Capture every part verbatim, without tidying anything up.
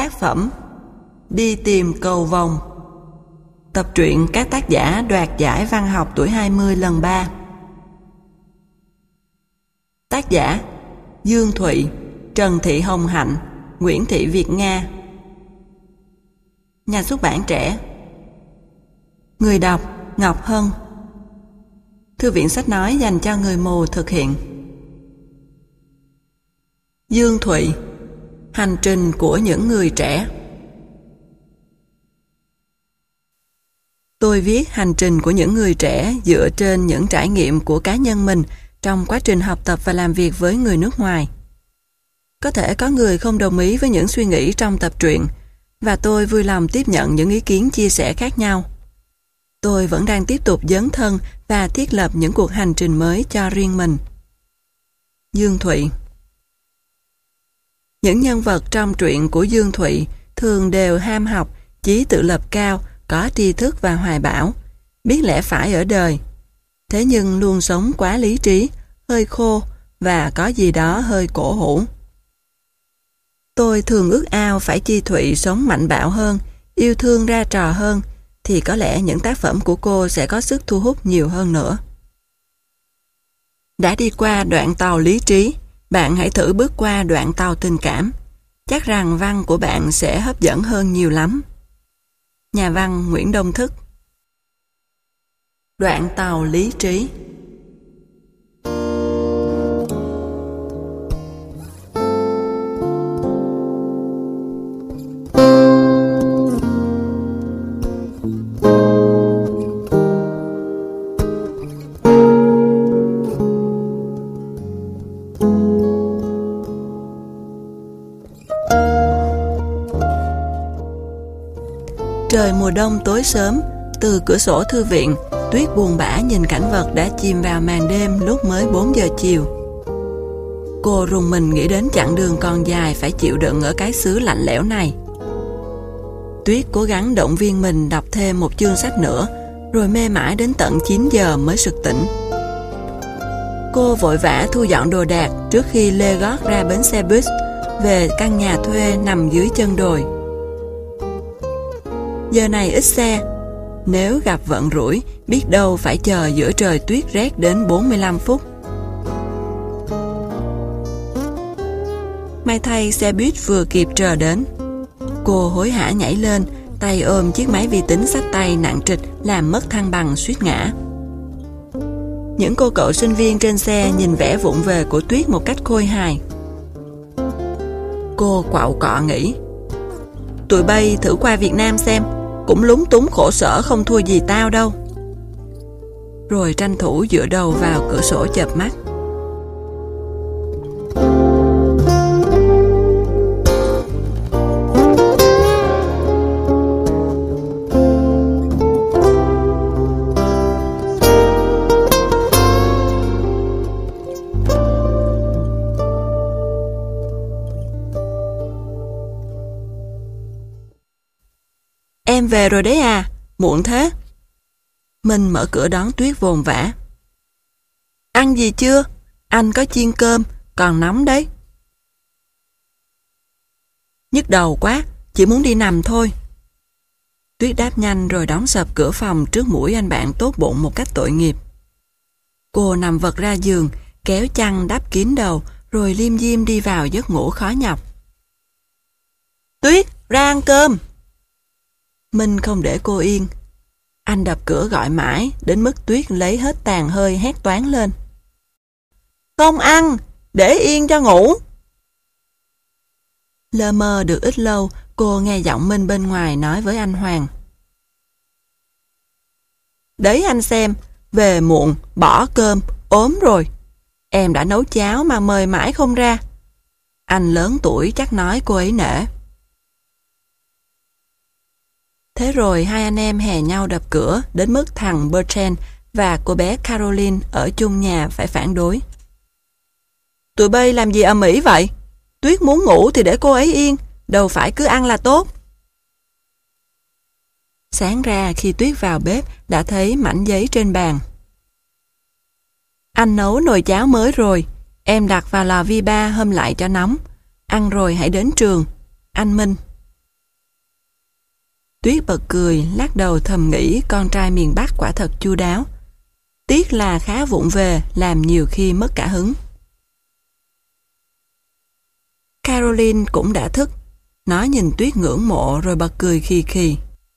Tác phẩm Đi tìm cầu vồng. Tập truyện các tác giả đoạt giải văn học tuổi hai mươi lần ba. Tác giả Dương Thụy, Trần Thị Hồng Hạnh, Nguyễn Thị Việt Nga. Nhà xuất bản Trẻ. Người đọc Ngọc Hân. Thư viện sách nói dành cho người mù thực hiện. Dương Thụy, Hành trình của những người trẻ. Tôi viết hành trình của những người trẻ dựa trên những trải nghiệm của cá nhân mình trong quá trình học tập và làm việc với người nước ngoài. Có thể có người không đồng ý với những suy nghĩ trong tập truyện, và tôi vui lòng tiếp nhận những ý kiến chia sẻ khác nhau. Tôi vẫn đang tiếp tục dấn thân và thiết lập những cuộc hành trình mới cho riêng mình. Dương Thụy. Những nhân vật trong truyện của Dương Thụy thường đều ham học, chí tự lập cao, có tri thức và hoài bão, biết lẽ phải ở đời. Thế nhưng luôn sống quá lý trí, hơi khô và có gì đó hơi cổ hủ. Tôi thường ước ao phải Chi Thụy sống mạnh bạo hơn, yêu thương ra trò hơn, thì có lẽ những tác phẩm của cô sẽ có sức thu hút nhiều hơn nữa. Đã đi qua đoạn tàu lý trí, bạn hãy thử bước qua đoạn tàu tình cảm. Chắc rằng văn của bạn sẽ hấp dẫn hơn nhiều lắm. Nhà văn Nguyễn Đông Thức. Đoạn tàu lý trí. Trời mùa đông tối sớm, từ cửa sổ thư viện, Tuyết buồn bã nhìn cảnh vật đã chìm vào màn đêm lúc mới bốn giờ chiều. Cô rùng mình nghĩ đến chặng đường còn dài phải chịu đựng ở cái xứ lạnh lẽo này. Tuyết cố gắng động viên mình đọc thêm một chương sách nữa, rồi mê mãi đến tận chín giờ mới sực tỉnh. Cô vội vã thu dọn đồ đạc trước khi lê gót ra bến xe bus về căn nhà thuê nằm dưới chân đồi. Giờ này ít xe, nếu gặp vận rủi, biết đâu phải chờ giữa trời tuyết rét đến bốn mươi lăm phút. May thay xe buýt vừa kịp chờ đến. Cô hối hả nhảy lên, tay ôm chiếc máy vi tính xách tay nặng trịch làm mất thăng bằng suýt ngã. Những cô cậu sinh viên trên xe nhìn vẻ vụng về của Tuyết một cách khôi hài. Cô quạu cọ nghĩ, tụi bay thử qua Việt Nam xem, cũng lúng túng khổ sở không thua gì tao đâu. Rồi tranh thủ dựa đầu vào cửa sổ chợp mắt. Em về rồi đấy à, muộn thế. Minh mở cửa đón Tuyết vồn vã. Ăn gì chưa? Anh có chiên cơm, còn nóng đấy. Nhức đầu quá, chỉ muốn đi nằm thôi. Tuyết đáp nhanh rồi đóng sập cửa phòng trước mũi anh bạn tốt bụng một cách tội nghiệp. Cô nằm vật ra giường, kéo chăn đắp kín đầu, rồi liêm diêm đi vào giấc ngủ khó nhọc. Tuyết, ra ăn cơm. Minh không để cô yên. Anh đập cửa gọi mãi, đến mức Tuyết lấy hết tàn hơi hét toáng lên. Không ăn, để yên cho ngủ. Lơ mơ được ít lâu, cô nghe giọng Minh bên ngoài nói với anh Hoàng. Đấy anh xem, về muộn, bỏ cơm, ốm rồi. Em đã nấu cháo mà mời mãi không ra. Anh lớn tuổi chắc nói cô ấy nể. Thế rồi hai anh em hè nhau đập cửa đến mức thằng Bertrand và cô bé Caroline ở chung nhà phải phản đối. Tụi bay làm gì ầm ĩ vậy? Tuyết muốn ngủ thì để cô ấy yên, đâu phải cứ ăn là tốt. Sáng ra khi Tuyết vào bếp đã thấy mảnh giấy trên bàn. Anh nấu nồi cháo mới rồi, em đặt vào lò vi ba hâm lại cho nóng. Ăn rồi hãy đến trường. Anh Minh. Tuyết bật cười, lắc đầu thầm nghĩ con trai miền Bắc quả thật chu đáo. Tiếc là khá vụng về, làm nhiều khi mất cả hứng. Caroline cũng đã thức. Nó nhìn Tuyết ngưỡng mộ rồi bật cười khì khì.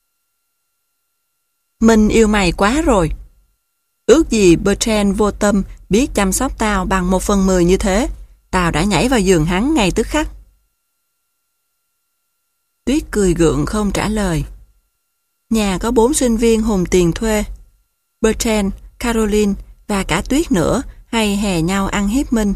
Mình yêu mày quá rồi. Ước gì Bertrand vô tâm biết chăm sóc tao bằng một phần mười như thế. Tao đã nhảy vào giường hắn ngay tức khắc. Tuyết cười gượng không trả lời. Nhà có bốn sinh viên hùng tiền thuê. Bertrand, Caroline và cả Tuyết nữa hay hè nhau ăn hiếp Minh.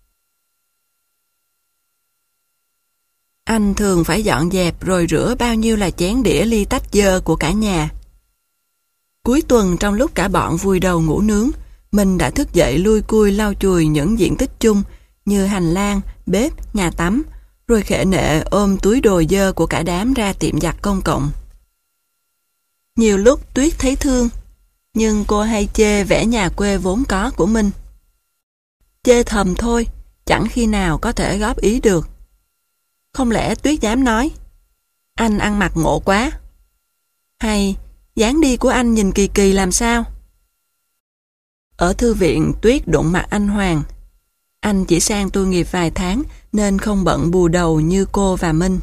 Anh thường phải dọn dẹp rồi rửa bao nhiêu là chén đĩa ly tách dơ của cả nhà. Cuối tuần trong lúc cả bọn vùi đầu ngủ nướng, mình đã thức dậy lui cui lau chùi những diện tích chung như hành lang, bếp, nhà tắm, rồi khệ nệ ôm túi đồ dơ của cả đám ra tiệm giặt công cộng. Nhiều lúc Tuyết thấy thương, nhưng cô hay chê vẻ nhà quê vốn có của mình. Chê thầm thôi, chẳng khi nào có thể góp ý được. Không lẽ Tuyết dám nói, anh ăn mặc ngộ quá? Hay, dáng đi của anh nhìn kỳ kỳ làm sao? Ở thư viện, Tuyết đụng mặt anh Hoàng. Anh chỉ sang tu nghiệp vài tháng nên không bận bù đầu như cô và Minh.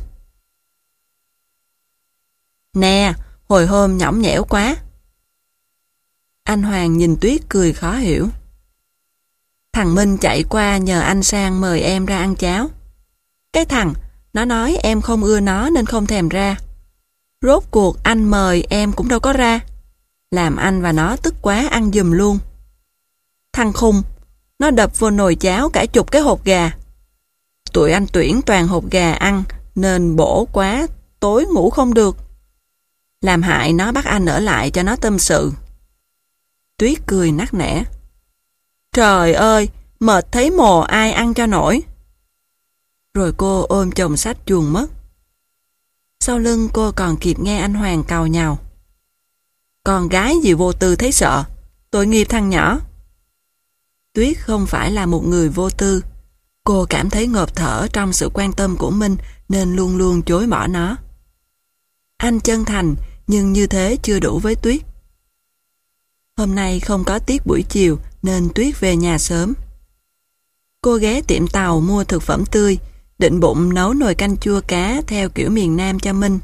Nè, hồi hôm nhõng nhẽo quá. Anh Hoàng nhìn Tuyết cười khó hiểu. Thằng Minh chạy qua nhờ anh sang mời em ra ăn cháo. Cái thằng, nó nói em không ưa nó nên không thèm ra. Rốt cuộc anh mời em cũng đâu có ra. Làm anh và nó tức quá ăn giùm luôn. Thằng khùng, nó đập vô nồi cháo cả chục cái hột gà. Tụi anh tuyển toàn hột gà ăn nên bổ quá, tối ngủ không được. Làm hại nó bắt anh ở lại cho nó tâm sự. Tuyết cười nắc nẻ. Trời ơi, mệt thấy mồ ai ăn cho nổi. Rồi cô ôm chồng sách chuồn mất. Sau lưng cô còn kịp nghe anh Hoàng càu nhàu. Con gái gì vô tư thấy sợ, tội nghiệp thằng nhỏ. Tuyết không phải là một người vô tư. Cô cảm thấy ngộp thở trong sự quan tâm của Minh nên luôn luôn chối bỏ nó. Anh chân thành nhưng như thế chưa đủ với Tuyết. Hôm nay không có tiết buổi chiều nên Tuyết về nhà sớm. Cô ghé tiệm tàu mua thực phẩm tươi, định bụng nấu nồi canh chua cá theo kiểu miền Nam cho Minh.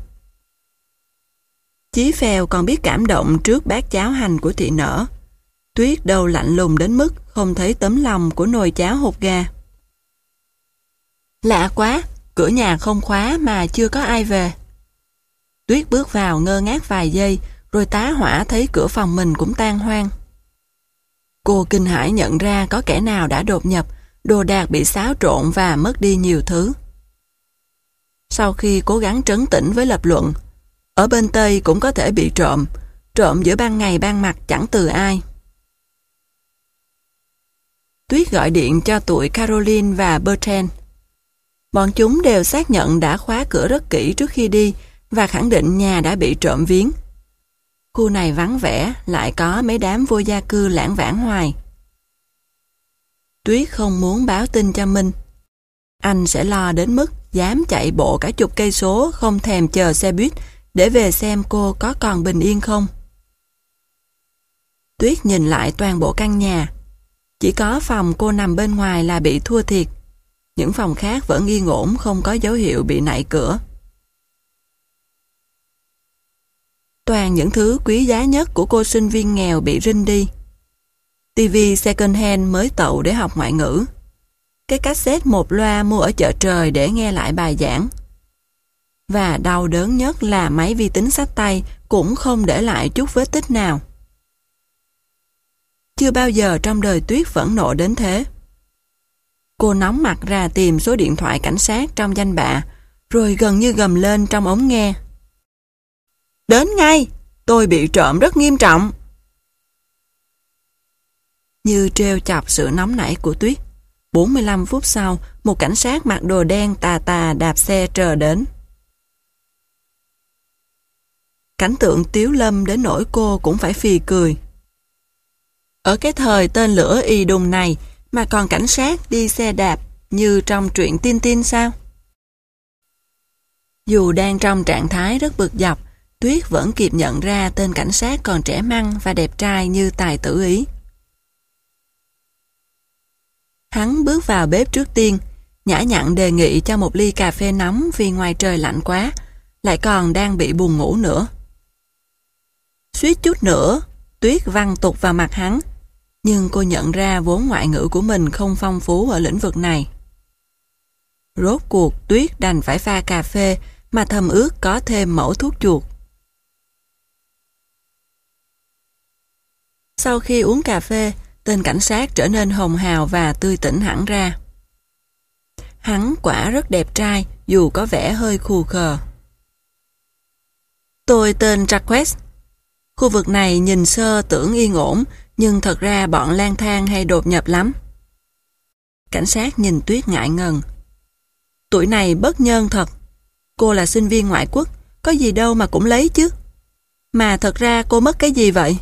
Chí Phèo còn biết cảm động trước bát cháo hành của thị nở. Tuyết đâu lạnh lùng đến mức không thấy tấm lòng của nồi cháo hột gà. Lạ quá, cửa nhà không khóa mà chưa có ai về. Tuyết bước vào ngơ ngác vài giây, rồi tá hỏa thấy cửa phòng mình cũng tan hoang. Cô kinh hãi nhận ra có kẻ nào đã đột nhập, đồ đạc bị xáo trộn và mất đi nhiều thứ. Sau khi cố gắng trấn tĩnh với lập luận, ở bên Tây cũng có thể bị trộm, trộm giữa ban ngày ban mặt chẳng từ ai. Tuyết gọi điện cho tụi Caroline và Bertrand. Bọn chúng đều xác nhận đã khóa cửa rất kỹ trước khi đi và khẳng định nhà đã bị trộm viếng. Khu này vắng vẻ, lại có mấy đám vô gia cư lãng vãng hoài. Tuyết không muốn báo tin cho Minh. Anh sẽ lo đến mức dám chạy bộ cả chục cây số không thèm chờ xe buýt để về xem cô có còn bình yên không. Tuyết nhìn lại toàn bộ căn nhà. Chỉ có phòng cô nằm bên ngoài là bị thua thiệt. Những phòng khác vẫn yên ổn, không có dấu hiệu bị nạy cửa. Toàn những thứ quý giá nhất của cô sinh viên nghèo bị rinh đi. tivi second hand mới tậu để học ngoại ngữ. Cái cassette một loa mua ở chợ trời để nghe lại bài giảng. Và đau đớn nhất là máy vi tính xách tay cũng không để lại chút vết tích nào. Chưa bao giờ trong đời Tuyết phẫn nộ đến thế. Cô nóng mặt ra tìm số điện thoại cảnh sát trong danh bạ, rồi gần như gầm lên trong ống nghe. Đến ngay, tôi bị trộm rất nghiêm trọng. Như trêu chọc sự nóng nảy của Tuyết, bốn mươi lăm phút sau, một cảnh sát mặc đồ đen tà tà đạp xe chờ đến. Cảnh tượng tiếu lâm đến nỗi cô cũng phải phì cười. Ở cái thời tên lửa y đùng này mà còn cảnh sát đi xe đạp như trong truyện Tintin sao? Dù đang trong trạng thái rất bực dọc, Tuyết vẫn kịp nhận ra tên cảnh sát còn trẻ măng và đẹp trai như tài tử Ý. Hắn bước vào bếp trước tiên, nhã nhặn đề nghị cho một ly cà phê nóng vì ngoài trời lạnh quá, lại còn đang bị buồn ngủ nữa. Suýt chút nữa, Tuyết văng tục vào mặt hắn, nhưng cô nhận ra vốn ngoại ngữ của mình không phong phú ở lĩnh vực này. Rốt cuộc Tuyết đành phải pha cà phê mà thầm ước có thêm mẩu thuốc chuột. Sau khi uống cà phê, tên cảnh sát trở nên hồng hào và tươi tỉnh hẳn ra. Hắn quả rất đẹp trai dù có vẻ hơi khù khờ. Tôi tên Jacques. Khu vực này nhìn sơ tưởng yên ổn, nhưng thật ra bọn lang thang hay đột nhập lắm. Cảnh sát nhìn Tuyết ngại ngần. Tuổi này bất nhơn thật. Cô là sinh viên ngoại quốc, có gì đâu mà cũng lấy chứ. Mà thật ra cô mất cái gì vậy?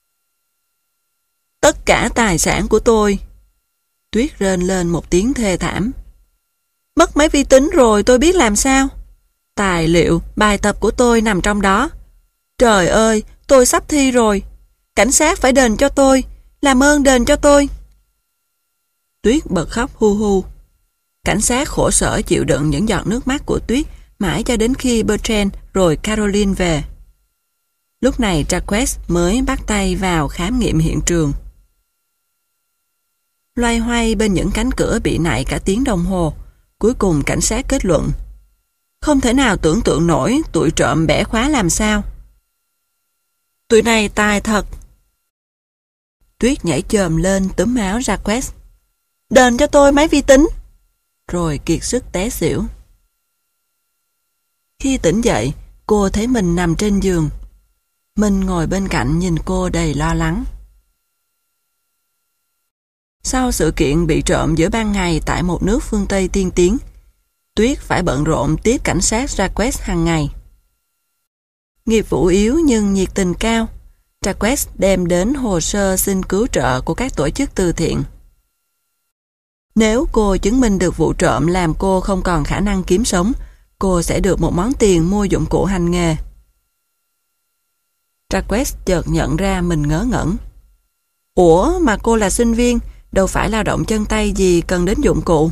Tất cả tài sản của tôi. Tuyết rên lên một tiếng thê thảm. Mất máy vi tính rồi tôi biết làm sao. Tài liệu, bài tập của tôi nằm trong đó. Trời ơi, tôi sắp thi rồi. Cảnh sát phải đền cho tôi. Làm ơn đền cho tôi. Tuyết bật khóc hu hu. Cảnh sát khổ sở chịu đựng những giọt nước mắt của Tuyết mãi cho đến khi Bertrand rồi Caroline về. Lúc này Jacques mới bắt tay vào khám nghiệm hiện trường. Loay hoay bên những cánh cửa bị nạy cả tiếng đồng hồ, cuối cùng cảnh sát kết luận. Không thể nào tưởng tượng nổi tụi trộm bẻ khóa làm sao. Tụi này tài thật. Tuyết nhảy chồm lên túm áo Jacques. Đền cho tôi máy vi tính. Rồi kiệt sức té xỉu. Khi tỉnh dậy, cô thấy mình nằm trên giường. Minh ngồi bên cạnh nhìn cô đầy lo lắng. Sau sự kiện bị trộm giữa ban ngày tại một nước phương Tây tiên tiến, Tuyết phải bận rộn tiếp cảnh sát Jacques hàng ngày. Nghiệp vụ yếu nhưng nhiệt tình cao, Jacques đem đến hồ sơ xin cứu trợ của các tổ chức từ thiện. Nếu cô chứng minh được vụ trộm làm cô không còn khả năng kiếm sống, cô sẽ được một món tiền mua dụng cụ hành nghề. Jacques chợt nhận ra mình ngớ ngẩn. Ủa mà cô là sinh viên, đâu phải lao động chân tay gì cần đến dụng cụ.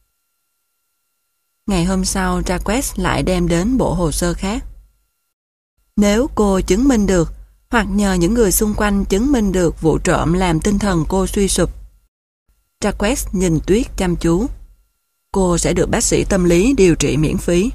Ngày hôm sau, Jacques lại đem đến bộ hồ sơ khác. Nếu cô chứng minh được, hoặc nhờ những người xung quanh chứng minh được vụ trộm làm tinh thần cô suy sụp. Jacques nhìn Tuyết chăm chú. Cô sẽ được bác sĩ tâm lý điều trị miễn phí.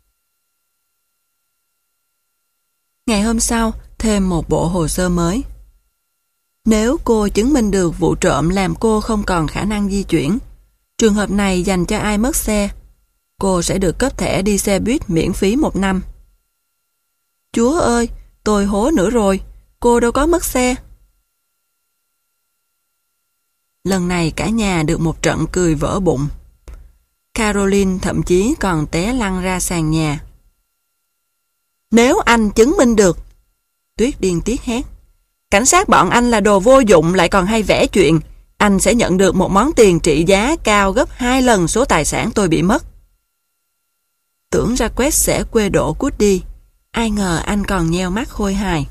Ngày hôm sau, thêm một bộ hồ sơ mới. Nếu cô chứng minh được vụ trộm làm cô không còn khả năng di chuyển, trường hợp này dành cho ai mất xe, cô sẽ được cấp thẻ đi xe buýt miễn phí một năm. Chúa ơi, tôi hố nữa rồi, cô đâu có mất xe. Lần này cả nhà được một trận cười vỡ bụng. Caroline thậm chí còn té lăn ra sàn nhà. Nếu anh chứng minh được, Tuyết điên tiết hét, cảnh sát bọn anh là đồ vô dụng lại còn hay vẽ chuyện, anh sẽ nhận được một món tiền trị giá cao gấp hai lần số tài sản tôi bị mất. Tưởng Jacques sẽ quê đổ cút đi, ai ngờ anh còn nheo mắt khôi hài.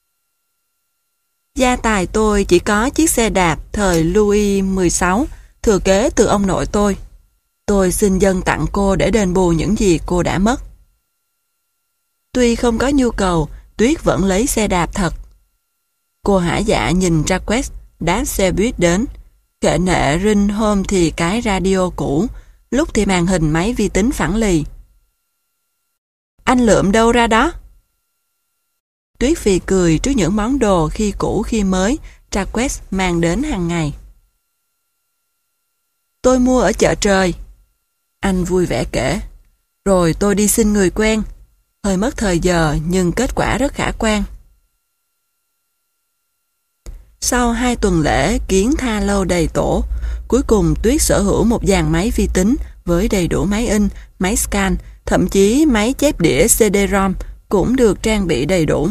Gia tài tôi chỉ có chiếc xe đạp thời Louis mười sáu, thừa kế từ ông nội tôi. Tôi xin dâng tặng cô để đền bù những gì cô đã mất. Tuy không có nhu cầu, Tuyết vẫn lấy xe đạp thật. Cô hả dạ nhìn Jacques đá xe buýt đến, kệ nệ rinh hôm thì cái radio cũ, lúc thì màn hình máy vi tính phẳng lì. Anh lượm đâu ra đó? Tuyết phì cười trước những món đồ khi cũ khi mới Jacques mang đến hàng ngày. Tôi mua ở chợ trời. Anh vui vẻ kể. Rồi tôi đi xin người quen. Hơi mất thời giờ nhưng kết quả rất khả quan. Sau hai tuần lễ kiến tha lâu đầy tổ, cuối cùng Tuyết sở hữu một dàn máy vi tính với đầy đủ máy in, máy scan, thậm chí máy chép đĩa xê đê rom cũng được trang bị đầy đủ.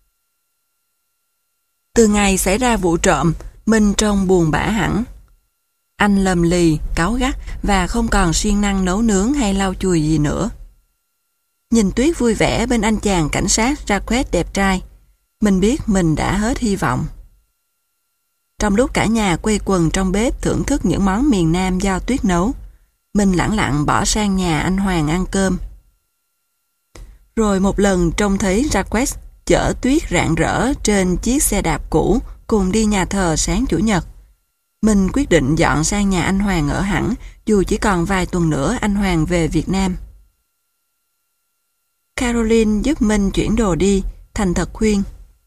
Từ ngày xảy ra vụ trộm, Minh trông buồn bã hẳn. Anh lầm lì, cáu gắt và không còn siêng năng nấu nướng hay lau chùi gì nữa. Nhìn Tuyết vui vẻ bên anh chàng cảnh sát Jacques đẹp trai, mình biết mình đã hết hy vọng. Trong lúc cả nhà quây quần trong bếp thưởng thức những món miền Nam do Tuyết nấu, mình lẳng lặng bỏ sang nhà anh Hoàng ăn cơm. Rồi một lần trông thấy Jacques chở Tuyết rạng rỡ trên chiếc xe đạp cũ cùng đi nhà thờ sáng Chủ nhật. Mình quyết định dọn sang nhà anh Hoàng ở hẳn, dù chỉ còn vài tuần nữa anh Hoàng về Việt Nam. Caroline giúp mình chuyển đồ đi, thành thật khuyên.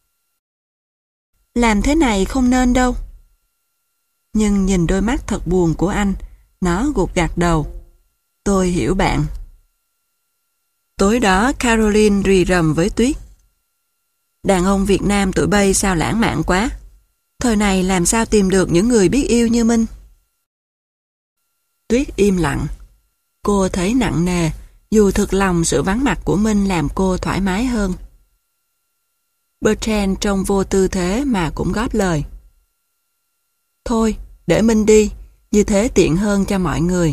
Làm thế này không nên đâu. Nhưng nhìn đôi mắt thật buồn của anh, nó gục gặt đầu. Tôi hiểu bạn. Tối đó Caroline rì rầm với Tuyết. Đàn ông Việt Nam tụi bay sao lãng mạn quá. Thời này làm sao tìm được những người biết yêu như Minh. Tuyết im lặng. Cô thấy nặng nề, dù thực lòng sự vắng mặt của Minh làm cô thoải mái hơn. Bertrand trông vô tư thế mà cũng góp lời. Thôi, để Minh đi, như thế tiện hơn cho mọi người.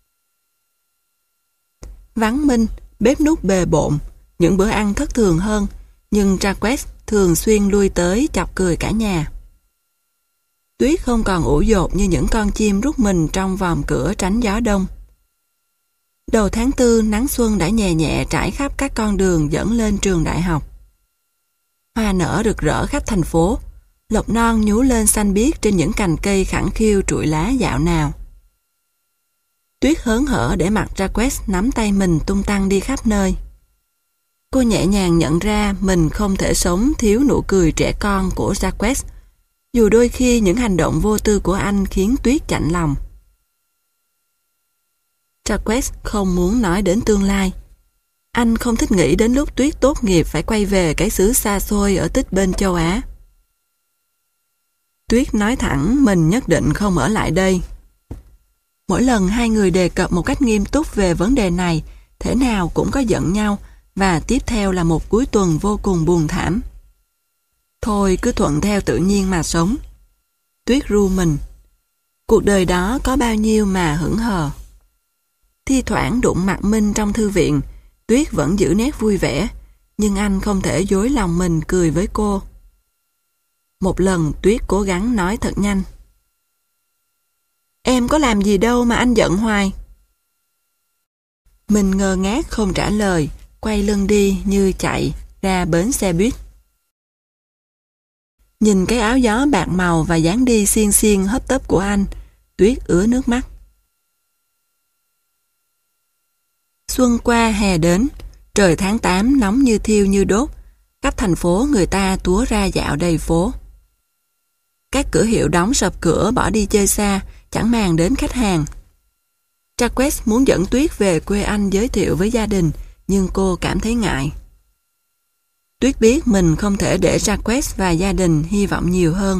Vắng Minh, bếp núc bề bộn, những bữa ăn thất thường hơn, nhưng Jacques thường xuyên lui tới chọc cười cả nhà. Tuyết không còn ủ dột như những con chim rút mình trong vòm cửa tránh gió đông. Đầu tháng tư, nắng xuân đã nhẹ nhẹ trải khắp các con đường dẫn lên trường đại học. Hoa nở rực rỡ khắp thành phố, lộc non nhú lên xanh biếc trên những cành cây khẳng khiu trụi lá dạo nào. Tuyết hớn hở để mặc Jacques nắm tay mình tung tăng đi khắp nơi. Cô nhẹ nhàng nhận ra mình không thể sống thiếu nụ cười trẻ con của Jacques, dù đôi khi những hành động vô tư của anh khiến Tuyết chạnh lòng. Jacques không muốn nói đến tương lai. Anh không thích nghĩ đến lúc Tuyết tốt nghiệp phải quay về cái xứ xa xôi ở tích bên châu Á. Tuyết nói thẳng mình nhất định không ở lại đây. Mỗi lần hai người đề cập một cách nghiêm túc về vấn đề này, thể nào cũng có giận nhau, và tiếp theo là một cuối tuần vô cùng buồn thảm. Thôi cứ thuận theo tự nhiên mà sống. Tuyết ru mình. Cuộc đời đó có bao nhiêu mà hững hờ. Thi thoảng đụng mặt Minh trong thư viện, Tuyết vẫn giữ nét vui vẻ, nhưng anh không thể dối lòng mình cười với cô. Một lần Tuyết cố gắng nói thật nhanh. Em có làm gì đâu mà anh giận hoài. Mình ngơ ngác không trả lời, quay lưng đi như chạy ra bến xe buýt. Nhìn cái áo gió bạc màu và dáng đi xiên xiên hấp tấp của anh, Tuyết ứa nước mắt. Xuân qua hè đến, trời tháng tám nóng như thiêu như đốt, khắp thành phố người ta túa ra dạo đầy phố. Các cửa hiệu đóng sập cửa bỏ đi chơi xa, chẳng màng đến khách hàng. Jacques muốn dẫn Tuyết về quê anh giới thiệu với gia đình, nhưng cô cảm thấy ngại. Tuyết biết mình không thể để Jacques và gia đình hy vọng nhiều hơn.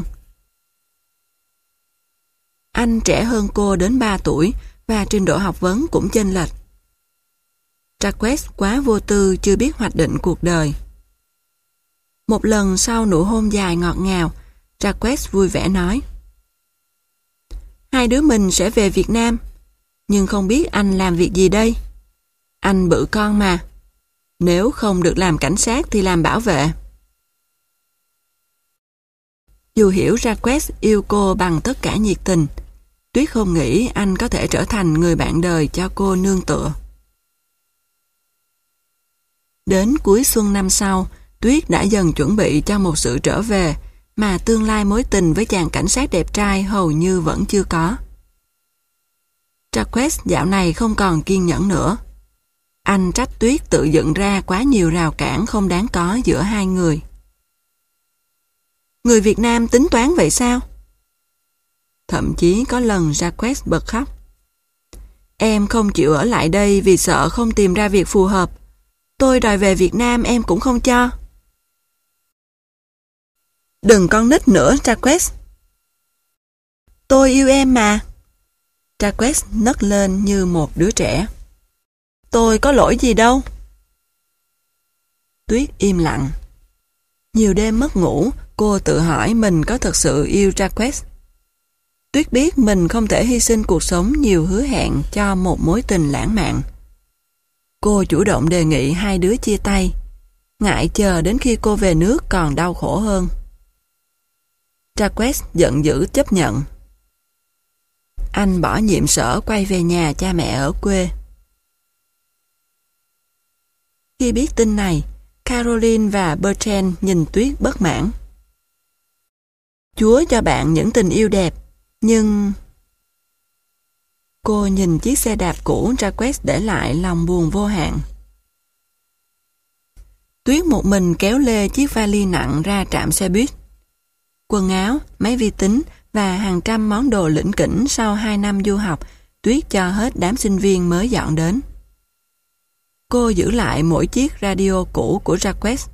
Anh trẻ hơn cô đến ba tuổi và trình độ học vấn cũng chênh lệch. Jacques quá vô tư chưa biết hoạch định cuộc đời. Một lần sau nụ hôn dài ngọt ngào, Jacques vui vẻ nói: Hai đứa mình sẽ về Việt Nam, nhưng không biết anh làm việc gì đây. Anh bự con mà. Nếu không được làm cảnh sát thì làm bảo vệ. Dù hiểu Jacques yêu cô bằng tất cả nhiệt tình, Tuyết không nghĩ anh có thể trở thành người bạn đời cho cô nương tựa. Đến cuối xuân năm sau, Tuyết đã dần chuẩn bị cho một sự trở về mà tương lai mối tình với chàng cảnh sát đẹp trai hầu như vẫn chưa có. Jacques dạo này không còn kiên nhẫn nữa. Anh trách Tuyết tự dựng ra quá nhiều rào cản không đáng có giữa hai người. Người Việt Nam tính toán vậy sao? Thậm chí có lần Jacques bật khóc. Em không chịu ở lại đây vì sợ không tìm ra việc phù hợp. Tôi đòi về Việt Nam em cũng không cho. Đừng con nít nữa, Jacques. Tôi yêu em mà. Jacques nấc lên như một đứa trẻ. Tôi có lỗi gì đâu. Tuyết im lặng. Nhiều đêm mất ngủ, cô tự hỏi mình có thật sự yêu Jacques. Tuyết biết mình không thể hy sinh cuộc sống nhiều hứa hẹn cho một mối tình lãng mạn. Cô chủ động đề nghị hai đứa chia tay, ngại chờ đến khi cô về nước còn đau khổ hơn. Jacques giận dữ chấp nhận. Anh bỏ nhiệm sở quay về nhà cha mẹ ở quê. Khi biết tin này, Caroline và Bertrand nhìn Tuyết bất mãn. Chúa cho bạn những tình yêu đẹp, nhưng... Cô nhìn chiếc xe đạp cũ Jacques để lại lòng buồn vô hạn. Tuyết một mình kéo lê chiếc vali nặng ra trạm xe buýt. Quần áo, máy vi tính và hàng trăm món đồ lỉnh kỉnh sau hai năm du học, Tuyết cho hết đám sinh viên mới dọn đến. Cô giữ lại mỗi chiếc radio cũ của Jacques.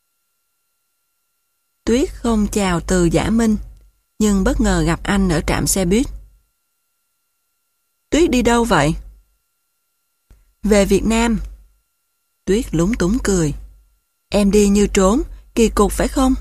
Tuyết không chào từ Giả Minh, nhưng bất ngờ gặp anh ở trạm xe buýt. Tuyết đi đâu vậy? Về Việt Nam. Tuyết lúng túng cười. Em đi như trốn, kỳ cục phải không?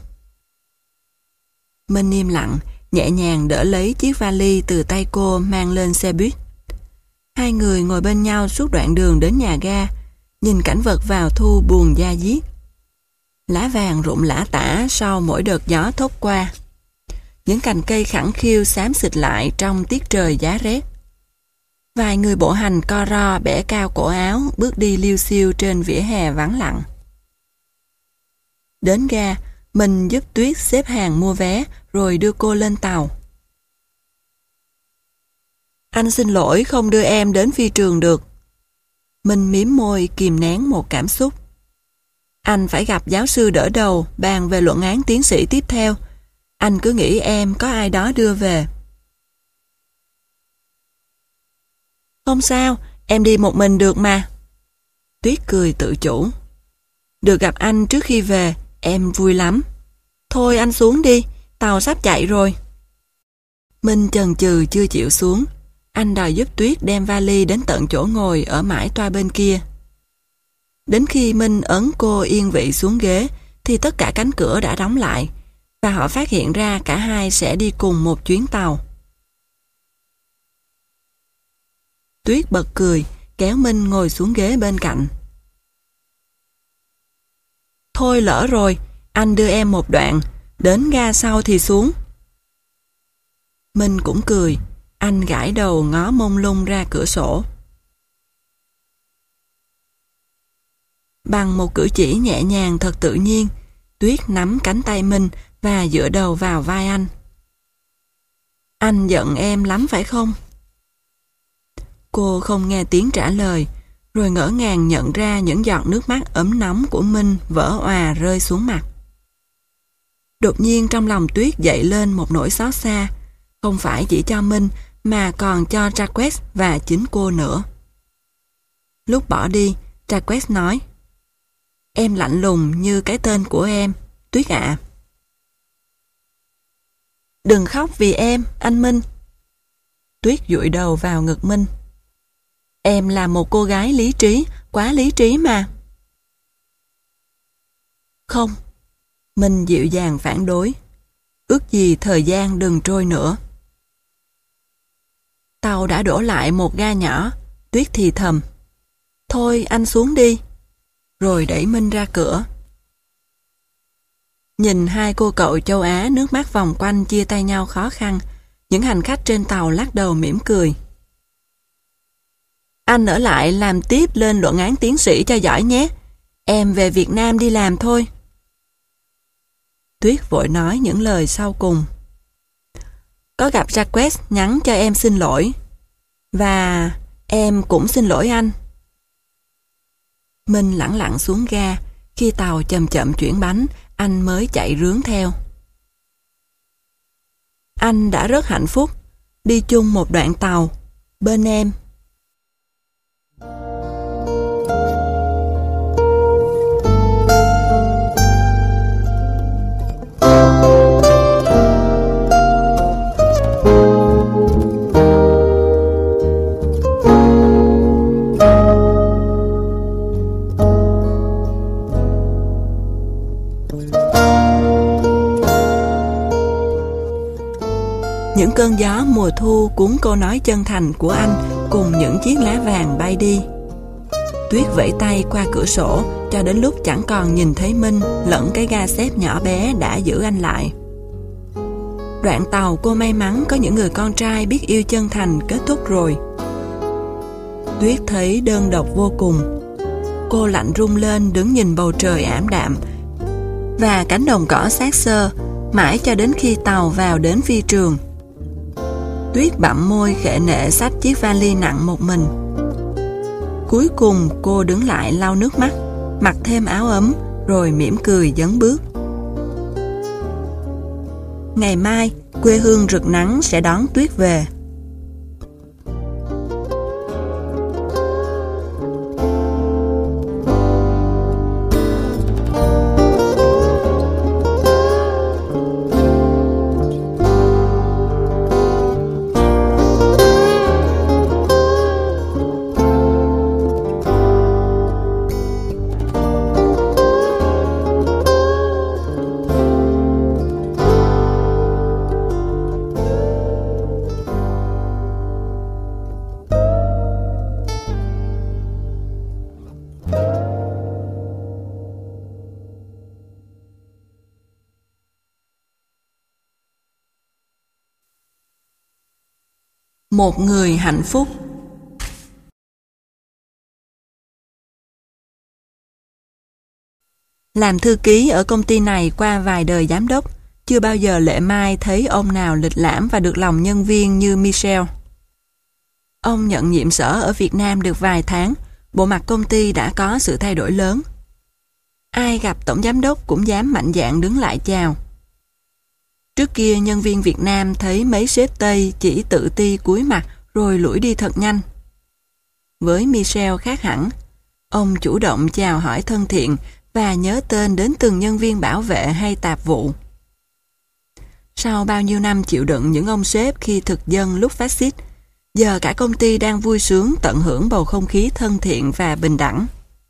Minh im lặng, nhẹ nhàng đỡ lấy chiếc vali từ tay cô mang lên xe buýt. Hai người ngồi bên nhau suốt đoạn đường đến nhà ga, nhìn cảnh vật vào thu buồn da diết. Lá vàng rụng lả tả sau mỗi đợt gió thốc qua. Những cành cây khẳng khiu xám xịt lại trong tiết trời giá rét. Vài người bộ hành co ro bẻ cao cổ áo bước đi liêu xiêu trên vỉa hè vắng lặng. Đến ga, mình giúp Tuyết xếp hàng mua vé rồi đưa cô lên tàu. Anh xin lỗi không đưa em đến phi trường được. Mình mím môi kìm nén một cảm xúc. Anh phải gặp giáo sư đỡ đầu bàn về luận án tiến sĩ tiếp theo. Anh cứ nghĩ em có ai đó đưa về. Không sao, em đi một mình được mà. Tuyết cười tự chủ. Được gặp anh trước khi về, em vui lắm. Thôi anh xuống đi, tàu sắp chạy rồi. Minh chần chừ chưa chịu xuống. Anh đòi giúp Tuyết đem vali đến tận chỗ ngồi ở mãi toa bên kia. Đến khi Minh ấn cô yên vị xuống ghế, thì tất cả cánh cửa đã đóng lại, và họ phát hiện ra cả hai sẽ đi cùng một chuyến tàu. Tuyết bật cười, kéo Minh ngồi xuống ghế bên cạnh. Thôi lỡ rồi, anh đưa em một đoạn, đến ga sau thì xuống. Minh cũng cười, anh gãi đầu ngó mông lung ra cửa sổ. Bằng một cử chỉ nhẹ nhàng thật tự nhiên, Tuyết nắm cánh tay Minh và dựa đầu vào vai anh. Anh giận em lắm phải không? Cô không nghe tiếng trả lời, rồi ngỡ ngàng nhận ra những giọt nước mắt ấm nóng của Minh vỡ òa rơi xuống mặt. Đột nhiên trong lòng Tuyết dậy lên một nỗi xót xa, không phải chỉ cho Minh mà còn cho Jacques và chính cô nữa. Lúc bỏ đi, Jacques nói: Em lạnh lùng như cái tên của em, Tuyết ạ. Đừng khóc vì em, anh Minh. Tuyết dụi đầu vào ngực Minh. Em là một cô gái lý trí, quá lý trí mà. Không. Minh dịu dàng phản đối. Ước gì thời gian đừng trôi nữa. Tàu đã đổ lại một ga nhỏ, Tuyết thì thầm. Thôi anh xuống đi. Rồi đẩy Minh ra cửa. Nhìn hai cô cậu châu Á nước mắt vòng quanh chia tay nhau khó khăn, những hành khách trên tàu lắc đầu mỉm cười. Anh ở lại làm tiếp lên luận án tiến sĩ cho giỏi nhé. Em về Việt Nam đi làm thôi. Tuyết vội nói những lời sau cùng. Có gặp Jacques nhắn cho em xin lỗi. Và em cũng xin lỗi anh. Minh lẳng lặng xuống ga. Khi tàu chậm chậm chuyển bánh, anh mới chạy rướn theo. Anh đã rất hạnh phúc đi chung một đoạn tàu bên em. Những cơn gió mùa thu cuốn câu nói chân thành của anh cùng những chiếc lá vàng bay đi. Tuyết vẫy tay qua cửa sổ cho đến lúc chẳng còn nhìn thấy Minh lẫn cái ga xếp nhỏ bé đã giữ anh lại. Đoạn tàu cô may mắn có những người con trai biết yêu chân thành kết thúc rồi. Tuyết thấy đơn độc vô cùng. Cô lạnh run lên đứng nhìn bầu trời ảm đạm và cánh đồng cỏ xác xơ mãi cho đến khi tàu vào đến phi trường. Tuyết bặm môi khệ nệ xách chiếc vali nặng một mình. Cuối cùng cô đứng lại lau nước mắt, mặc thêm áo ấm rồi mỉm cười dấn bước. Ngày mai, quê hương rực nắng sẽ đón Tuyết về. Một người hạnh phúc. Làm thư ký ở công ty này qua vài đời giám đốc, chưa bao giờ Lệ Mai thấy ông nào lịch lãm và được lòng nhân viên như Michel. Ông nhận nhiệm sở ở Việt Nam được vài tháng, bộ mặt công ty đã có sự thay đổi lớn. Ai gặp tổng giám đốc cũng dám mạnh dạn đứng lại chào. Trước kia nhân viên Việt Nam thấy mấy sếp Tây chỉ tự ti cúi mặt rồi lủi đi thật nhanh. Với Michel khác hẳn, ông chủ động chào hỏi thân thiện và nhớ tên đến từng nhân viên bảo vệ hay tạp vụ. Sau bao nhiêu năm chịu đựng những ông sếp khi thực dân lúc phát xít, giờ cả công ty đang vui sướng tận hưởng bầu không khí thân thiện và bình đẳng.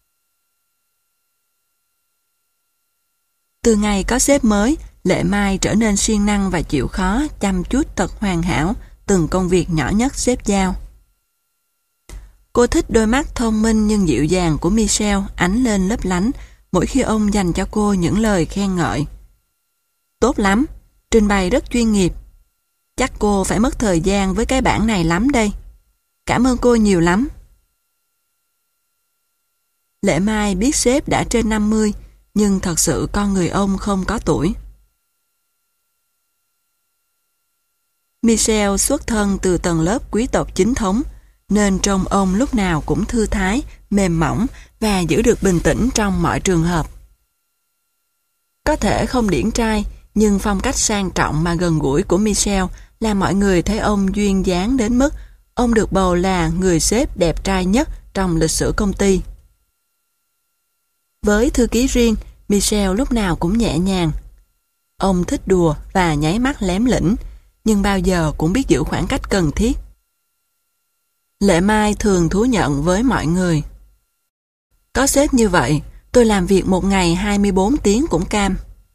Từ ngày có sếp mới, Lệ Mai trở nên siêng năng và chịu khó, chăm chút tật hoàn hảo từng công việc nhỏ nhất sếp giao. Cô thích đôi mắt thông minh nhưng dịu dàng của Michel ánh lên lấp lánh mỗi khi ông dành cho cô những lời khen ngợi. Tốt lắm, trình bày rất chuyên nghiệp. Chắc cô phải mất thời gian với cái bản này lắm đây. Cảm ơn cô nhiều lắm. Lệ Mai biết sếp đã trên năm mươi, nhưng thật sự con người ông không có tuổi. Michel xuất thân từ tầng lớp quý tộc chính thống, nên trông ông lúc nào cũng thư thái, mềm mỏng và giữ được bình tĩnh trong mọi trường hợp. Có thể không điển trai, nhưng phong cách sang trọng mà gần gũi của Michel làm mọi người thấy ông duyên dáng đến mức ông được bầu là người sếp đẹp trai nhất trong lịch sử công ty. Với thư ký riêng, Michel lúc nào cũng nhẹ nhàng. Ông thích đùa và nháy mắt lém lĩnh, nhưng bao giờ cũng biết giữ khoảng cách cần thiết. Lệ Mai thường thú nhận với mọi người. Có sếp như vậy, tôi làm việc một ngày hai mươi bốn tiếng cũng cam.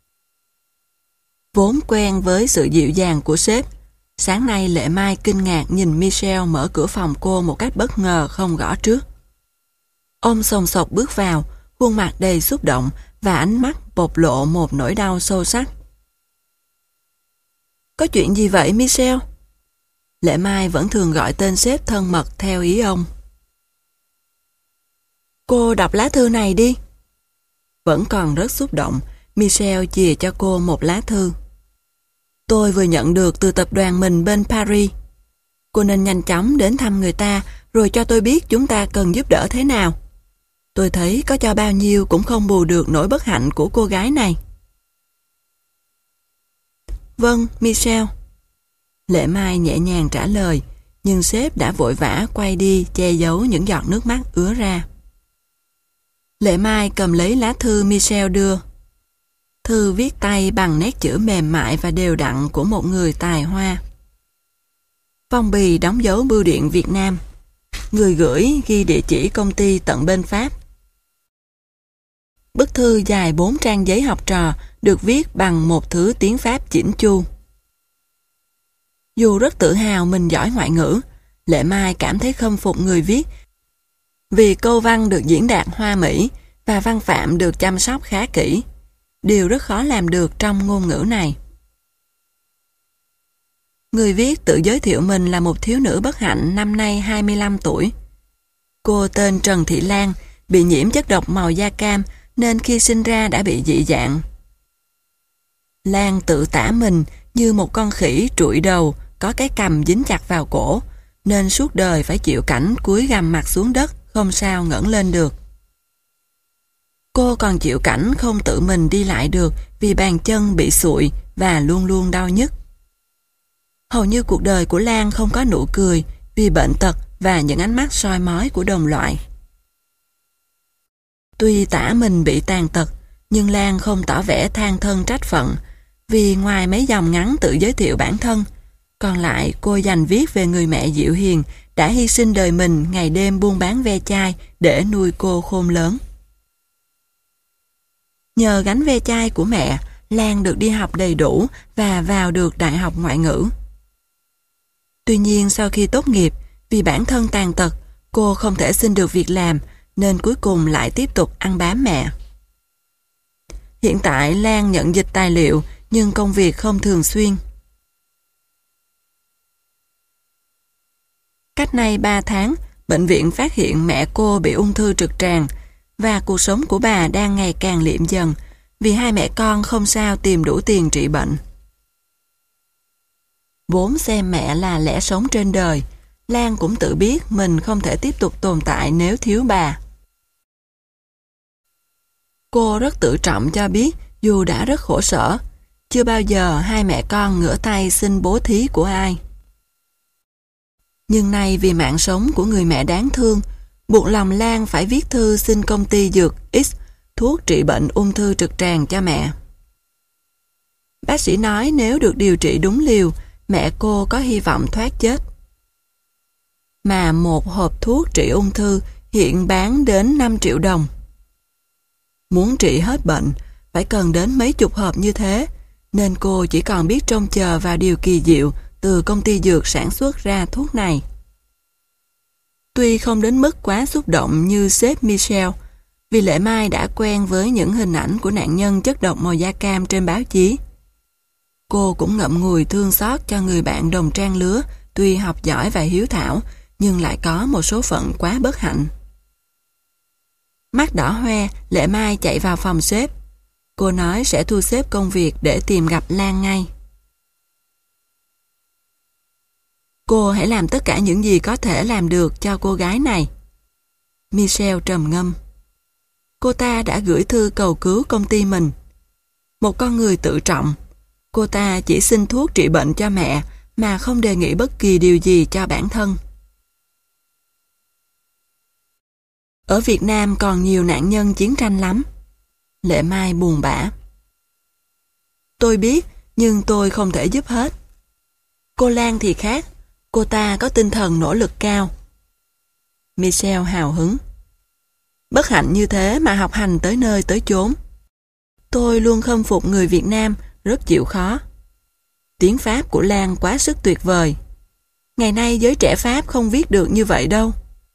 Vốn quen với sự dịu dàng của sếp, sáng nay Lệ Mai kinh ngạc nhìn Michel mở cửa phòng cô một cách bất ngờ không gõ trước. Ông sồng sộc bước vào, khuôn mặt đầy xúc động và ánh mắt bộc lộ một nỗi đau sâu sắc. Có chuyện gì vậy Michel? Lệ Mai vẫn thường gọi tên sếp thân mật theo ý ông. Cô đọc lá thư này đi. Vẫn còn rất xúc động, Michel chìa cho cô một lá thư. Tôi vừa nhận được từ tập đoàn mình bên Paris. Cô nên nhanh chóng đến thăm người ta rồi cho tôi biết chúng ta cần giúp đỡ thế nào. Tôi thấy có cho bao nhiêu cũng không bù được nỗi bất hạnh của cô gái này. Vâng, Michel. Lệ Mai nhẹ nhàng trả lời, nhưng sếp đã vội vã quay đi che giấu những giọt nước mắt ứa ra. Lệ Mai cầm lấy lá thư Michel đưa. Thư viết tay bằng nét chữ mềm mại và đều đặn của một người tài hoa. Phong bì đóng dấu bưu điện Việt Nam. Người gửi ghi địa chỉ công ty tận bên Pháp. Bức thư dài bốn trang giấy học trò được viết bằng một thứ tiếng Pháp chỉnh chu. Dù rất tự hào mình giỏi ngoại ngữ, Lệ Mai cảm thấy khâm phục người viết Vì câu văn được diễn đạt hoa mỹ và văn phạm được chăm sóc khá kỹ, điều rất khó làm được trong ngôn ngữ này. Người viết tự giới thiệu mình là một thiếu nữ bất hạnh năm nay hai mươi lăm tuổi. Cô tên Trần Thị Lan, bị nhiễm chất độc màu da cam nên khi sinh ra đã bị dị dạng. Lan tự tả mình như một con khỉ trụi đầu có cái cằm dính chặt vào cổ, nên suốt đời phải chịu cảnh cúi gằm mặt xuống đất, không sao ngẩng lên được. Cô còn chịu cảnh không tự mình đi lại được vì bàn chân bị sụi và luôn luôn đau nhức. Hầu như cuộc đời của Lan không có nụ cười vì bệnh tật và những ánh mắt soi mói của đồng loại. Tuy tả mình bị tàn tật, nhưng Lan không tỏ vẻ than thân trách phận, vì ngoài mấy dòng ngắn tự giới thiệu bản thân, còn lại cô dành viết về người mẹ dịu hiền đã hy sinh đời mình ngày đêm buôn bán ve chai để nuôi cô khôn lớn. Nhờ gánh ve chai của mẹ, Lan được đi học đầy đủ và vào được đại học ngoại ngữ. Tuy nhiên sau khi tốt nghiệp, vì bản thân tàn tật, cô không thể xin được việc làm, nên cuối cùng lại tiếp tục ăn bám mẹ. Hiện tại Lan nhận dịch tài liệu, nhưng công việc không thường xuyên. Cách nay ba tháng, bệnh viện phát hiện mẹ cô bị ung thư trực tràng, và cuộc sống của bà đang ngày càng liệm dần, vì hai mẹ con không sao tìm đủ tiền trị bệnh. Vốn xem mẹ là lẽ sống trên đời, Lan cũng tự biết mình không thể tiếp tục tồn tại nếu thiếu bà. Cô rất tự trọng cho biết dù đã rất khổ sở, chưa bao giờ hai mẹ con ngửa tay xin bố thí của ai. Nhưng nay vì mạng sống của người mẹ đáng thương, buộc lòng Lan phải viết thư xin công ty dược X thuốc trị bệnh ung thư trực tràng cho mẹ. Bác sĩ nói nếu được điều trị đúng liều, mẹ cô có hy vọng thoát chết. Mà một hộp thuốc trị ung thư hiện bán đến năm triệu đồng. Muốn trị hết bệnh, phải cần đến mấy chục hộp như thế, nên cô chỉ còn biết trông chờ vào điều kỳ diệu từ công ty dược sản xuất ra thuốc này. Tuy không đến mức quá xúc động như sếp Michelle, vì Lệ Mai đã quen với những hình ảnh của nạn nhân chất độc màu da cam trên báo chí. Cô cũng ngậm ngùi thương xót cho người bạn đồng trang lứa, tuy học giỏi và hiếu thảo, nhưng lại có một số phận quá bất hạnh. Mắt đỏ hoe, Lệ Mai chạy vào phòng sếp. Cô nói sẽ thu xếp công việc để tìm gặp Lan ngay. Cô hãy làm tất cả những gì có thể làm được cho cô gái này. Michelle trầm ngâm. Cô ta đã gửi thư cầu cứu công ty mình. Một con người tự trọng, cô ta chỉ xin thuốc trị bệnh cho mẹ mà không đề nghị bất kỳ điều gì cho bản thân. Ở Việt Nam còn nhiều nạn nhân chiến tranh lắm. Lệ Mai buồn bã. Tôi biết, nhưng tôi không thể giúp hết. Cô Lan thì khác, cô ta có tinh thần nỗ lực cao. Michelle hào hứng. Bất hạnh như thế mà học hành tới nơi tới chốn. Tôi luôn khâm phục người Việt Nam, rất chịu khó. Tiếng Pháp của Lan quá sức tuyệt vời. Ngày nay giới trẻ Pháp không viết được như vậy đâu.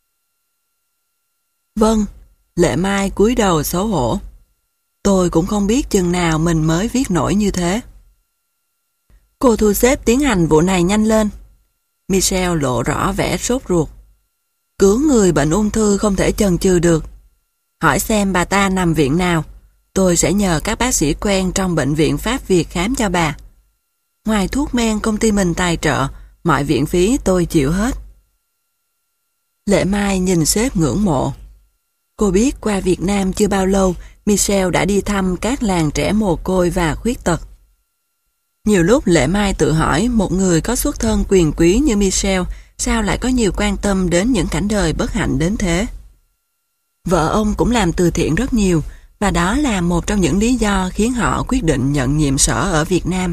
Vâng, Lệ Mai cúi đầu xấu hổ. Tôi cũng không biết chừng nào mình mới viết nổi như thế. Cô thu xếp tiến hành vụ này nhanh lên. Michelle lộ rõ vẻ sốt ruột. Cứu người bệnh ung thư không thể chần chừ được. Hỏi xem bà ta nằm viện nào, tôi sẽ nhờ các bác sĩ quen trong bệnh viện Pháp Việt khám cho bà. Ngoài thuốc men công ty mình tài trợ, mọi viện phí tôi chịu hết. Lệ Mai nhìn sếp ngưỡng mộ. Cô biết qua Việt Nam chưa bao lâu, Michelle đã đi thăm các làng trẻ mồ côi và khuyết tật. Nhiều lúc Lệ Mai tự hỏi một người có xuất thân quyền quý như Michelle sao lại có nhiều quan tâm đến những cảnh đời bất hạnh đến thế. Vợ ông cũng làm từ thiện rất nhiều, và đó là một trong những lý do khiến họ quyết định nhận nhiệm sở ở Việt Nam.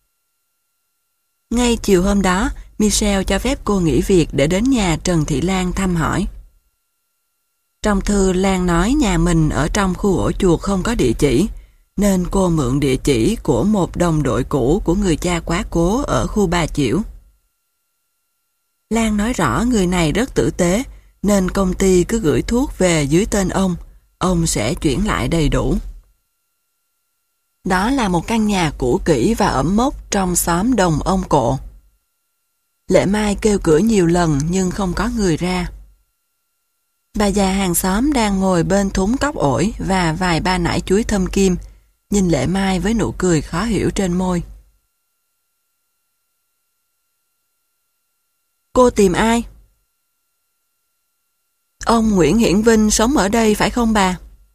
Ngay chiều hôm đó, Michelle cho phép cô nghỉ việc để đến nhà Trần Thị Lan thăm hỏi. Trong thư Lan nói nhà mình ở trong khu ổ chuột không có địa chỉ, nên cô mượn địa chỉ của một đồng đội cũ của người cha quá cố ở khu Bà Chiểu. Lan nói rõ người này rất tử tế, nên công ty cứ gửi thuốc về dưới tên ông, ông sẽ chuyển lại đầy đủ. Đó là một căn nhà cũ kỹ và ẩm mốc trong xóm Đồng Ông Cộ. Lệ Mai kêu cửa nhiều lần nhưng không có người ra. Bà già hàng xóm đang ngồi bên thúng cóc ổi và vài ba nải chuối thâm kim, nhìn Lệ Mai với nụ cười khó hiểu trên môi. Cô tìm ai? Ông Nguyễn Hiển Vinh sống ở đây phải không bà?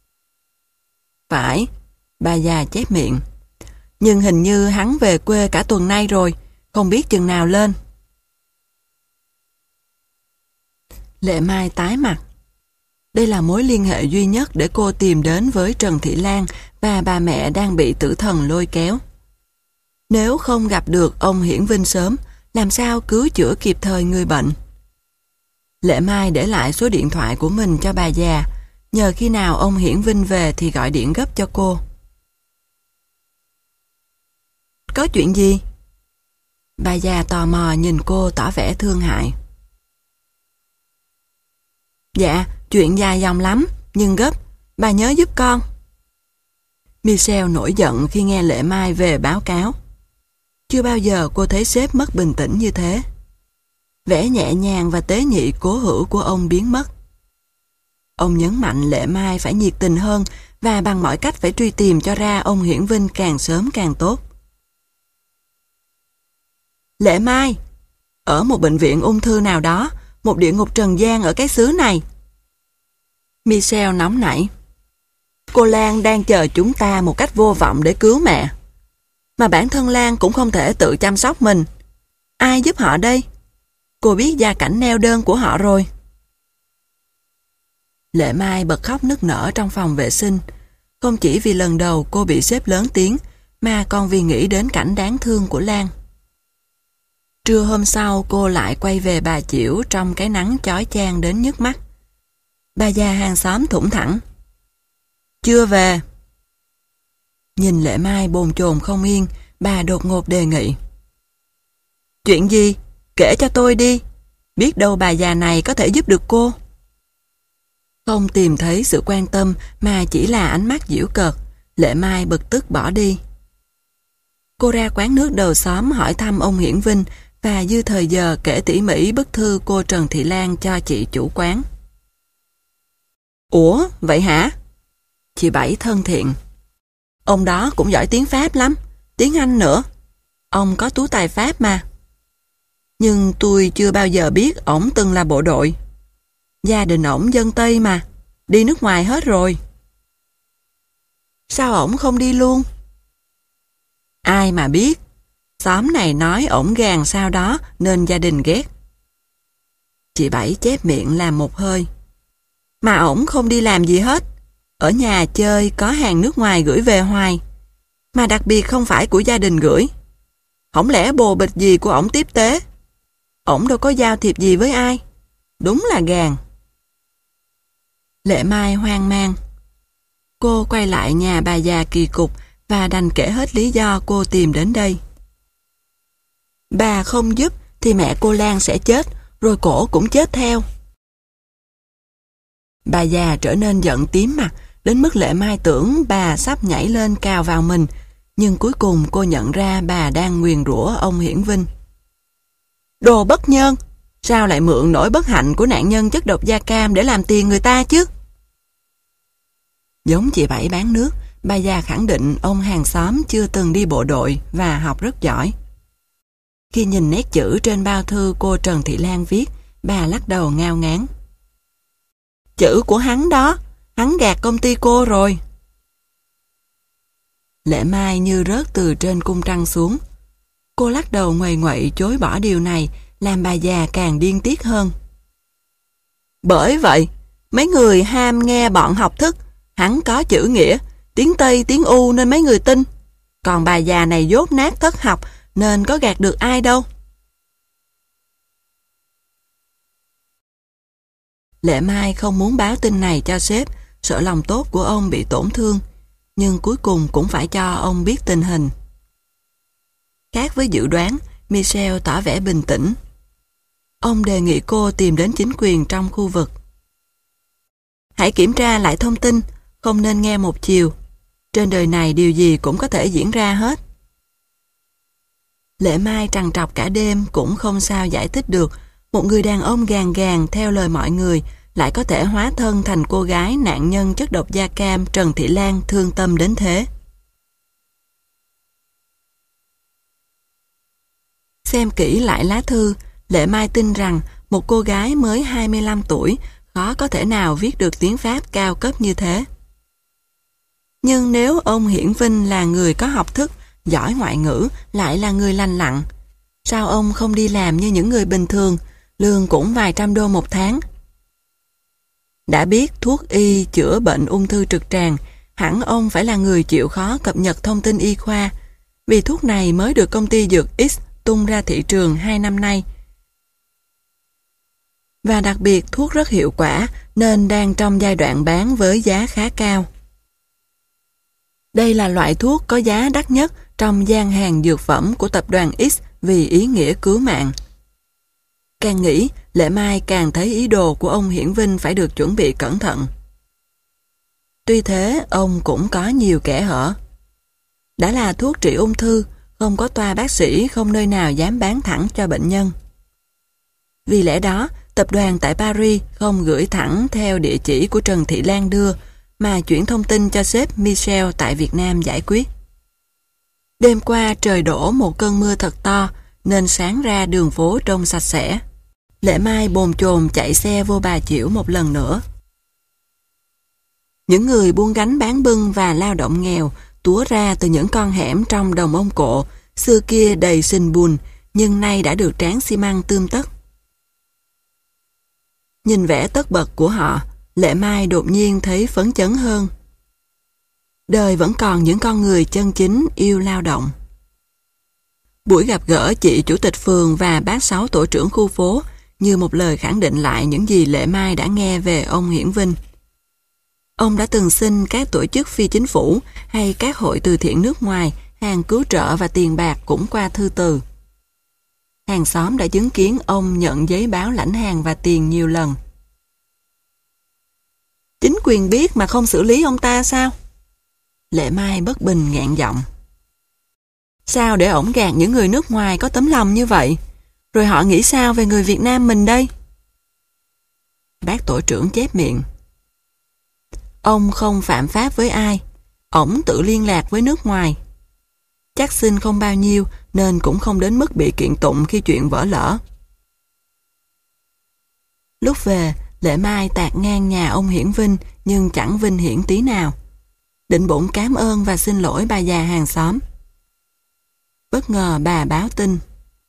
Phải, bà già chép miệng. Nhưng hình như hắn về quê cả tuần nay rồi, không biết chừng nào lên. Lệ Mai tái mặt. Đây là mối liên hệ duy nhất để cô tìm đến với Trần Thị Lan và bà mẹ đang bị tử thần lôi kéo. Nếu không gặp được ông Hiển Vinh sớm, làm sao cứu chữa kịp thời người bệnh? Lệ Mai để lại số điện thoại của mình cho bà già, nhờ khi nào ông Hiển Vinh về thì gọi điện gấp cho cô. Có chuyện gì? Bà già tò mò nhìn cô tỏ vẻ thương hại. Dạ, chuyện dài dòng lắm, nhưng gấp, bà nhớ giúp con. Michelle nổi giận khi nghe Lệ Mai về báo cáo. Chưa bao giờ cô thấy sếp mất bình tĩnh như thế. Vẻ nhẹ nhàng và tế nhị cố hữu của ông biến mất. Ông nhấn mạnh Lệ Mai phải nhiệt tình hơn và bằng mọi cách phải truy tìm cho ra ông Hiển Vinh càng sớm càng tốt. Lệ Mai, ở một bệnh viện ung thư nào đó, một địa ngục trần gian ở cái xứ này. Michelle nóng nảy. Cô Lan đang chờ chúng ta một cách vô vọng để cứu mẹ. Mà bản thân Lan cũng không thể tự chăm sóc mình. Ai giúp họ đây? Cô biết gia cảnh neo đơn của họ rồi. Lệ Mai bật khóc nức nở trong phòng vệ sinh. Không chỉ vì lần đầu cô bị sếp lớn tiếng, mà còn vì nghĩ đến cảnh đáng thương của Lan. Trưa hôm sau cô lại quay về Bà Chiểu trong cái nắng chói chang đến nhức mắt. Bà già hàng xóm thủng thẳng. Chưa về. Nhìn Lệ Mai bồn chồn không yên, bà đột ngột đề nghị. Chuyện gì? Kể cho tôi đi. Biết đâu bà già này có thể giúp được cô. Không tìm thấy sự quan tâm mà chỉ là ánh mắt giễu cợt, Lệ Mai bực tức bỏ đi. Cô ra quán nước đầu xóm hỏi thăm ông Hiển Vinh và dư thời giờ kể tỉ mỉ bức thư cô Trần Thị Lan cho chị chủ quán. Ủa, vậy hả? Chị Bảy thân thiện. Ông đó cũng giỏi tiếng Pháp lắm, tiếng Anh nữa. Ông có tú tài Pháp mà. Nhưng tôi chưa bao giờ biết ổng từng là bộ đội. Gia đình ổng dân Tây mà, đi nước ngoài hết rồi. Sao ổng không đi luôn? Ai mà biết, xóm này nói ổng gàn sao đó nên gia đình ghét. Chị Bảy chép miệng làm một hơi. Mà ổng không đi làm gì hết, ở nhà chơi có hàng nước ngoài gửi về hoài, mà đặc biệt không phải của gia đình gửi. Không lẽ bồ bịch gì của ổng tiếp tế? Ổng đâu có giao thiệp gì với ai. Đúng là gàn. Lệ Mai hoang mang. Cô quay lại nhà bà già kỳ cục và đành kể hết lý do cô tìm đến đây. Bà không giúp thì mẹ cô Lan sẽ chết, rồi cổ cũng chết theo. Bà già trở nên giận tím mặt, đến mức Lệ Mai tưởng bà sắp nhảy lên cào vào mình, nhưng cuối cùng cô nhận ra bà đang nguyền rủa ông Hiển Vinh. Đồ bất nhân! Sao lại mượn nỗi bất hạnh của nạn nhân chất độc da cam để làm tiền người ta chứ? Giống chị Bảy bán nước, bà già khẳng định ông hàng xóm chưa từng đi bộ đội và học rất giỏi. Khi nhìn nét chữ trên bao thư cô Trần Thị Lan viết, bà lắc đầu ngao ngán. Chữ của hắn đó, hắn gạt công ty cô rồi. Lệ Mai như rớt từ trên cung trăng xuống. Cô lắc đầu nguầy nguậy chối bỏ điều này, làm bà già càng điên tiết hơn. Bởi vậy, mấy người ham nghe bọn học thức, hắn có chữ nghĩa, tiếng Tây, tiếng U nên mấy người tin. Còn bà già này dốt nát thất học nên có gạt được ai đâu. Lệ Mai không muốn báo tin này cho sếp, sợ lòng tốt của ông bị tổn thương, nhưng cuối cùng cũng phải cho ông biết tình hình. Khác với dự đoán, Michelle tỏ vẻ bình tĩnh. Ông đề nghị cô tìm đến chính quyền trong khu vực. Hãy kiểm tra lại thông tin, không nên nghe một chiều. Trên đời này điều gì cũng có thể diễn ra hết. Lệ Mai trằn trọc cả đêm cũng không sao giải thích được một người đàn ông gàn gàn theo lời mọi người lại có thể hóa thân thành cô gái nạn nhân chất độc da cam Trần Thị Lan thương tâm đến thế. Xem kỹ lại lá thư, Lệ Mai tin rằng một cô gái mới hai mươi lăm tuổi khó có thể nào viết được tiếng Pháp cao cấp như thế. Nhưng nếu ông Hiển Vinh là người có học thức, giỏi ngoại ngữ, lại là người lành lặn, sao ông không đi làm như những người bình thường, lương cũng vài trăm đô một tháng? Đã biết thuốc y chữa bệnh ung thư trực tràng, hẳn ông phải là người chịu khó cập nhật thông tin y khoa, vì thuốc này mới được công ty Dược X tung ra thị trường hai năm nay. Và đặc biệt thuốc rất hiệu quả nên đang trong giai đoạn bán với giá khá cao. Đây là loại thuốc có giá đắt nhất trong gian hàng dược phẩm của tập đoàn X vì ý nghĩa cứu mạng. Càng nghĩ, Lệ Mai càng thấy ý đồ của ông Hiển Vinh phải được chuẩn bị cẩn thận. Tuy thế, ông cũng có nhiều kẽ hở. Đã là thuốc trị ung thư, không có toa bác sĩ không nơi nào dám bán thẳng cho bệnh nhân. Vì lẽ đó, tập đoàn tại Paris không gửi thẳng theo địa chỉ của Trần Thị Lan đưa, mà chuyển thông tin cho sếp Michel tại Việt Nam giải quyết. Đêm qua trời đổ một cơn mưa thật to, nên sáng ra đường phố trông sạch sẽ. Lệ Mai bồn chồn chạy xe vô Bà Chiểu một lần nữa. Những người buôn gánh bán bưng và lao động nghèo túa ra từ những con hẻm trong đồng ông Cộ, xưa kia đầy sình bùn, nhưng nay đã được tráng xi măng tươm tất. Nhìn vẻ tất bật của họ, Lệ Mai đột nhiên thấy phấn chấn hơn. Đời vẫn còn những con người chân chính yêu lao động. Buổi gặp gỡ chị chủ tịch phường và bác sáu tổ trưởng khu phố như một lời khẳng định lại những gì Lệ Mai đã nghe về ông Hiển Vinh. Ông đã từng xin các tổ chức phi chính phủ hay các hội từ thiện nước ngoài hàng cứu trợ và tiền bạc cũng qua thư từ. Hàng xóm đã chứng kiến ông nhận giấy báo lãnh hàng và tiền nhiều lần. Chính quyền biết mà không xử lý ông ta sao? Lệ Mai bất bình nghẹn giọng. Sao để ổng gạt những người nước ngoài có tấm lòng như vậy? Rồi họ nghĩ sao về người Việt Nam mình đây? Bác tổ trưởng chép miệng. Ông không phạm pháp với ai. Ổng tự liên lạc với nước ngoài. Chắc xin không bao nhiêu nên cũng không đến mức bị kiện tụng khi chuyện vỡ lỡ. Lúc về, Lệ Mai tạt ngang nhà ông Hiển Vinh nhưng chẳng vinh hiển tí nào. Định bụng cám ơn và xin lỗi bà già hàng xóm. Bất ngờ bà báo tin.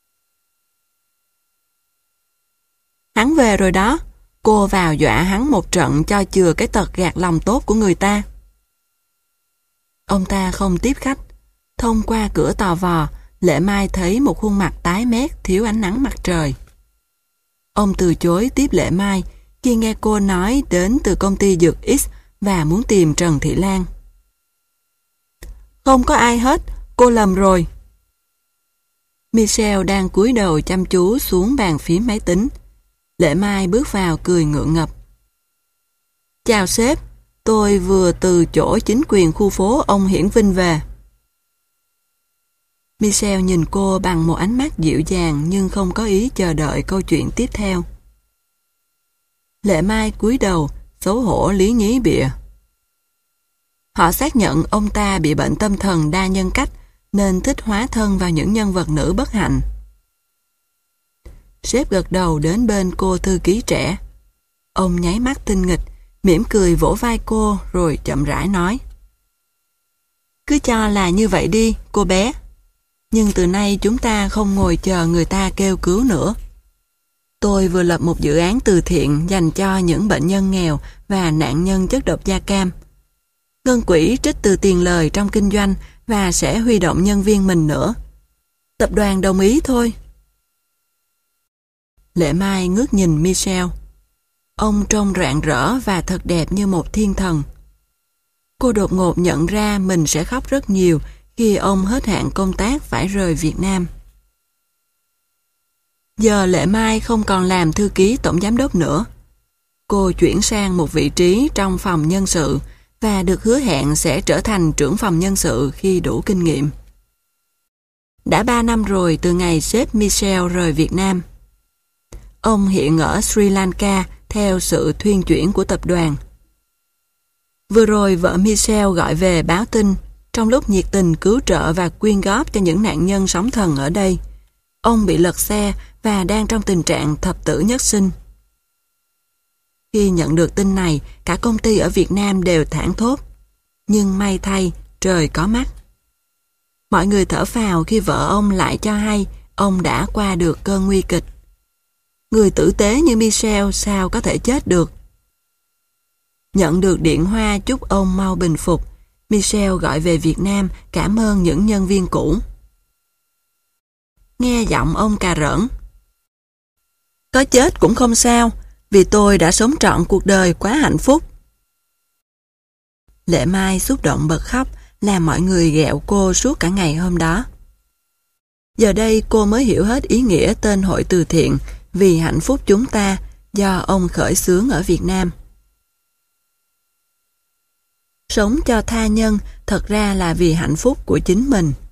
Hắn về rồi đó. Cô vào dọa hắn một trận cho chừa cái tật gạt lòng tốt của người ta. Ông ta không tiếp khách. Thông qua cửa tò vò, Lệ Mai thấy một khuôn mặt tái mét thiếu ánh nắng mặt trời. Ông từ chối tiếp Lệ Mai khi nghe cô nói đến từ công ty Dược X và muốn tìm Trần Thị Lan. Không có ai hết, cô lầm rồi. Michel đang cúi đầu chăm chú xuống bàn phím máy tính. Lệ Mai bước vào cười ngượng ngập. Chào sếp, tôi vừa từ chỗ chính quyền khu phố ông Hiển Vinh về. Michel nhìn cô bằng một ánh mắt dịu dàng nhưng không có ý chờ đợi câu chuyện tiếp theo. Lệ Mai cúi đầu, xấu hổ lý nhí bịa. Họ xác nhận ông ta bị bệnh tâm thần đa nhân cách nên thích hóa thân vào những nhân vật nữ bất hạnh. Sếp gật đầu đến bên cô thư ký trẻ. Ông nháy mắt tinh nghịch, mỉm cười vỗ vai cô rồi chậm rãi nói. Cứ cho là như vậy đi, cô bé. Nhưng từ nay chúng ta không ngồi chờ người ta kêu cứu nữa. Tôi vừa lập một dự án từ thiện dành cho những bệnh nhân nghèo và nạn nhân chất độc da cam. Ngân quỹ trích từ tiền lời trong kinh doanh và sẽ huy động nhân viên mình nữa. Tập đoàn đồng ý thôi. Lệ Mai ngước nhìn Michel. Ông trông rạng rỡ và thật đẹp như một thiên thần. Cô đột ngột nhận ra mình sẽ khóc rất nhiều khi ông hết hạn công tác phải rời Việt Nam. Giờ Lệ Mai không còn làm thư ký tổng giám đốc nữa. Cô chuyển sang một vị trí trong phòng nhân sự và được hứa hẹn sẽ trở thành trưởng phòng nhân sự khi đủ kinh nghiệm. Đã ba năm rồi từ ngày sếp Michel rời Việt Nam. Ông hiện ở Sri Lanka theo sự thuyên chuyển của tập đoàn. Vừa rồi vợ Michel gọi về báo tin trong lúc nhiệt tình cứu trợ và quyên góp cho những nạn nhân sóng thần ở đây. Ông bị lật xe và đang trong tình trạng thập tử nhất sinh. Khi nhận được tin này, cả công ty ở Việt Nam đều thảng thốt. Nhưng may thay, trời có mắt. Mọi người thở phào khi vợ ông lại cho hay ông đã qua được cơn nguy kịch. Người tử tế như Michel sao có thể chết được? Nhận được điện hoa chúc ông mau bình phục, Michel gọi về Việt Nam cảm ơn những nhân viên cũ. Nghe giọng ông cà rỡn. Có chết cũng không sao, vì tôi đã sống trọn cuộc đời quá hạnh phúc. Lệ Mai xúc động bật khóc, làm mọi người ghẹo cô suốt cả ngày hôm đó. Giờ đây cô mới hiểu hết ý nghĩa tên hội từ thiện Vì hạnh phúc chúng ta do ông khởi xướng ở Việt Nam. Sống cho tha nhân thật ra là vì hạnh phúc của chính mình.